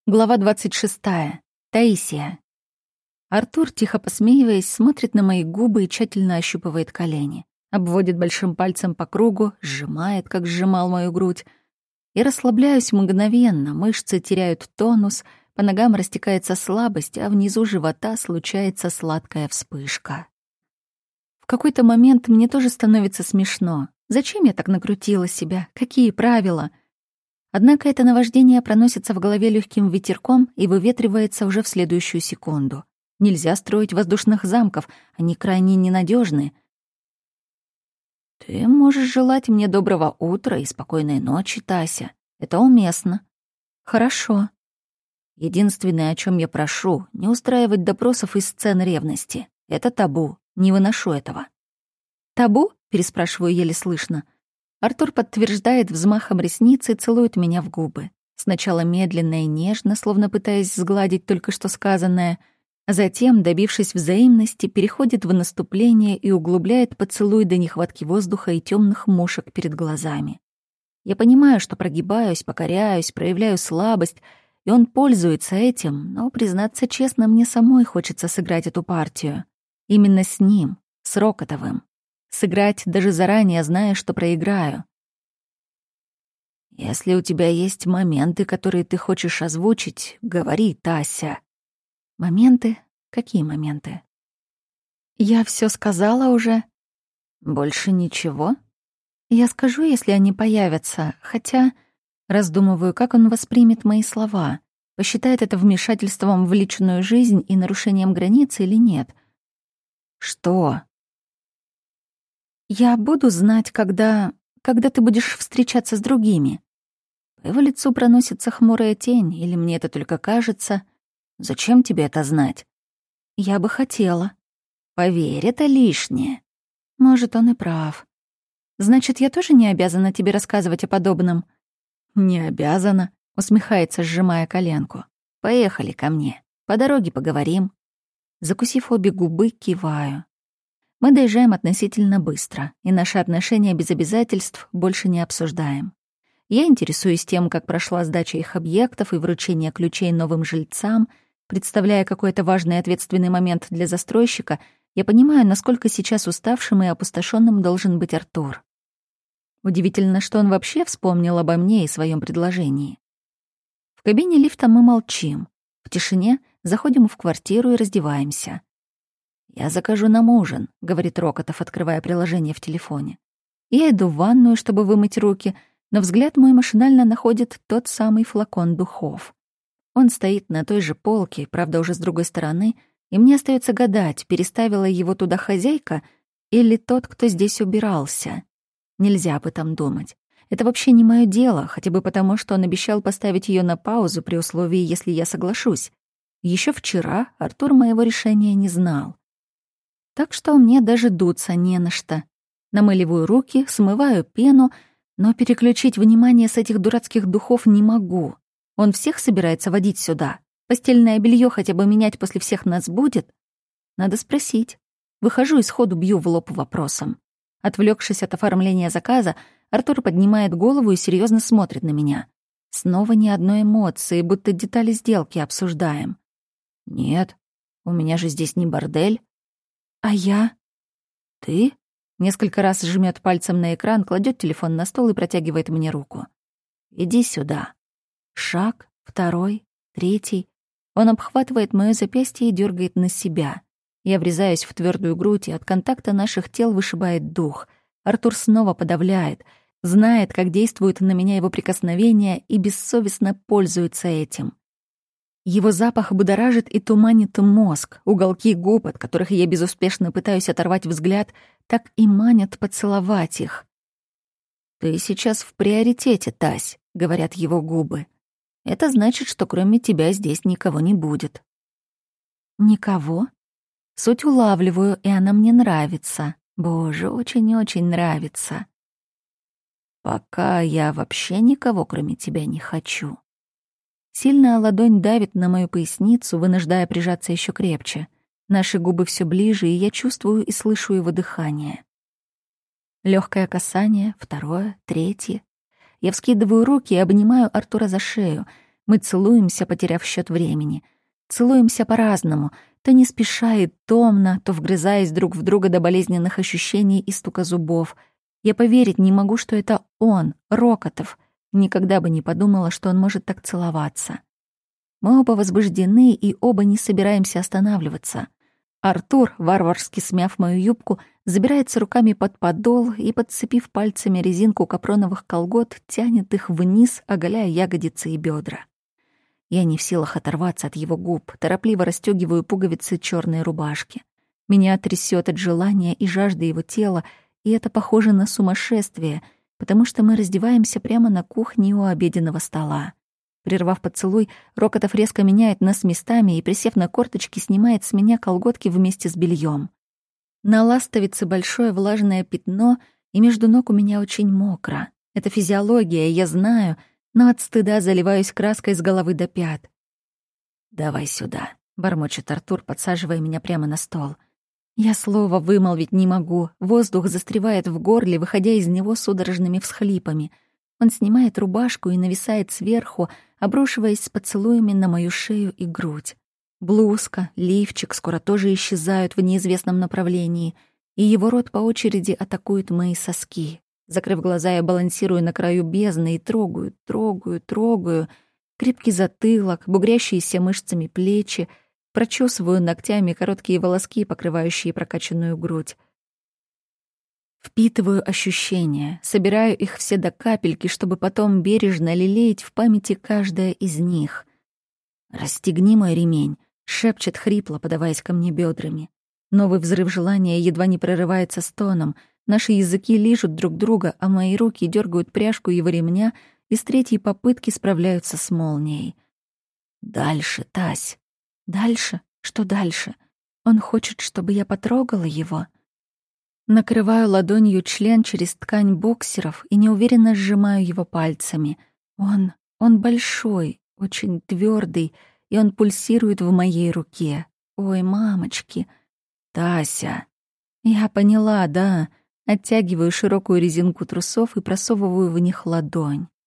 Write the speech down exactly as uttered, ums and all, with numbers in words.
Глава двадцать шестая. Таисия. Артур, тихо посмеиваясь, смотрит на мои губы и тщательно ощупывает колени. Обводит большим пальцем по кругу, сжимает, как сжимал мою грудь. Я расслабляюсь мгновенно, мышцы теряют тонус, по ногам растекается слабость, а внизу живота случается сладкая вспышка. В какой-то момент мне тоже становится смешно. Зачем я так накрутила себя? Какие правила? Однако это наваждение проносится в голове легким ветерком и выветривается уже в следующую секунду. Нельзя строить воздушных замков, они крайне ненадежны. Ты можешь желать мне доброго утра и спокойной ночи, Тася. Это уместно. Хорошо. Единственное, о чем я прошу, не устраивать допросов и сцен ревности. Это табу. Не выношу этого. Табу? Переспрашиваю еле слышно. Артур подтверждает взмахом ресниц и целует меня в губы. Сначала медленно и нежно, словно пытаясь сгладить только что сказанное, а затем, добившись взаимности, переходит в наступление и углубляет поцелуй до нехватки воздуха и темных мушек перед глазами. Я понимаю, что прогибаюсь, покоряюсь, проявляю слабость, и он пользуется этим, но, признаться честно, мне самой хочется сыграть эту партию. Именно с ним, с Рокотовым. Сыграть, даже заранее зная, что проиграю. Если у тебя есть моменты, которые ты хочешь озвучить, говори, Тася. Моменты? Какие моменты? Я все сказала уже. Больше ничего? Я скажу, если они появятся, хотя раздумываю, как он воспримет мои слова. Посчитает это вмешательством в личную жизнь и нарушением границ или нет. Что? Я буду знать, когда... когда ты будешь встречаться с другими. По его лицу проносится хмурая тень, или мне это только кажется. Зачем тебе это знать? Я бы хотела. Поверь, это лишнее. Может, он и прав. Значит, я тоже не обязана тебе рассказывать о подобном? Не обязана, усмехается, сжимая коленку. Поехали ко мне. По дороге поговорим. Закусив обе губы, киваю. Мы доезжаем относительно быстро, и наши отношения без обязательств больше не обсуждаем. Я интересуюсь тем, как прошла сдача их объектов и вручение ключей новым жильцам. Представляя какой-то важный и ответственный момент для застройщика, я понимаю, насколько сейчас уставшим и опустошенным должен быть Артур. Удивительно, что он вообще вспомнил обо мне и своем предложении. В кабине лифта мы молчим. В тишине заходим в квартиру и раздеваемся. «Я закажу нам ужин», — говорит Рокотов, открывая приложение в телефоне. Я иду в ванную, чтобы вымыть руки, но взгляд мой машинально находит тот самый флакон духов. Он стоит на той же полке, правда, уже с другой стороны, и мне остается гадать, переставила его туда хозяйка или тот, кто здесь убирался. Нельзя об этом думать. Это вообще не мое дело, хотя бы потому, что он обещал поставить ее на паузу при условии, если я соглашусь. Еще вчера Артур моего решения не знал. Так что мне даже дуться не на что. Намыливаю руки, смываю пену, но переключить внимание с этих дурацких духов не могу. Он всех собирается водить сюда. Постельное белье хотя бы менять после всех нас будет? Надо спросить. Выхожу и сходу бью в лоб вопросом. Отвлекшись от оформления заказа, Артур поднимает голову и серьезно смотрит на меня. Снова ни одной эмоции, будто детали сделки обсуждаем. Нет, у меня же здесь не бордель. А я? Ты? Несколько раз жмет пальцем на экран, кладет телефон на стол и протягивает мне руку. Иди сюда. Шаг, второй, третий. Он обхватывает моё запястье и дергает на себя. Я врезаюсь в твердую грудь, и от контакта наших тел вышибает дух. Артур снова подавляет, знает, как действуют на меня его прикосновения, и бессовестно пользуется этим. Его запах будоражит и туманит мозг. Уголки губ, от которых я безуспешно пытаюсь оторвать взгляд, так и манят поцеловать их. «Ты сейчас в приоритете, Тась», — говорят его губы. «Это значит, что кроме тебя здесь никого не будет». «Никого?» Суть улавливаю, и она мне нравится. Боже, очень-очень нравится. «Пока я вообще никого, кроме тебя, не хочу». Сильная ладонь давит на мою поясницу, вынуждая прижаться еще крепче. Наши губы все ближе, и я чувствую и слышу его дыхание. Легкое касание, второе, третье. Я вскидываю руки и обнимаю Артура за шею. Мы целуемся, потеряв счет времени. Целуемся по-разному, то не спеша и томно, то вгрызаясь друг в друга до болезненных ощущений и стука зубов. Я поверить не могу, что это он, Рокотов. Никогда бы не подумала, что он может так целоваться. Мы оба возбуждены и оба не собираемся останавливаться. Артур, варварски смяв мою юбку, забирается руками под подол и, подцепив пальцами резинку капроновых колгот, тянет их вниз, оголяя ягодицы и бедра. Я не в силах оторваться от его губ, торопливо расстёгиваю пуговицы черной рубашки. Меня трясет от желания и жажды его тела, и это похоже на сумасшествие, потому что мы раздеваемся прямо на кухне у обеденного стола. Прервав поцелуй, Рокотов резко меняет нас местами и, присев на корточки, снимает с меня колготки вместе с бельем. На ластовице большое влажное пятно, и между ног у меня очень мокро. Это физиология, я знаю, но от стыда заливаюсь краской с головы до пят. «Давай сюда», — бормочет Артур, подсаживая меня прямо на стол. Я слова вымолвить не могу, воздух застревает в горле, выходя из него судорожными всхлипами. Он снимает рубашку и нависает сверху, обрушиваясь с поцелуями на мою шею и грудь. Блузка, лифчик скоро тоже исчезают в неизвестном направлении, и его рот по очереди атакует мои соски. Закрыв глаза, я балансирую на краю бездны и трогаю, трогаю, трогаю. Крепкий затылок, бугрящиеся мышцами плечи, прочесываю ногтями короткие волоски, покрывающие прокачанную грудь. Впитываю ощущения, собираю их все до капельки, чтобы потом бережно лелеять в памяти каждое из них. «Расстегни мой ремень», — шепчет хрипло, подаваясь ко мне бедрами. Новый взрыв желания едва не прорывается стоном. Наши языки лижут друг друга, а мои руки дергают пряжку его ремня и с третьей попытки справляются с молнией. «Дальше, Тась». «Дальше? Что дальше? Он хочет, чтобы я потрогала его?» Накрываю ладонью член через ткань боксеров и неуверенно сжимаю его пальцами. Он... он большой, очень твердый, и он пульсирует в моей руке. Ой, мамочки. «Тася». Я поняла, да. Оттягиваю широкую резинку трусов и просовываю в них ладонь.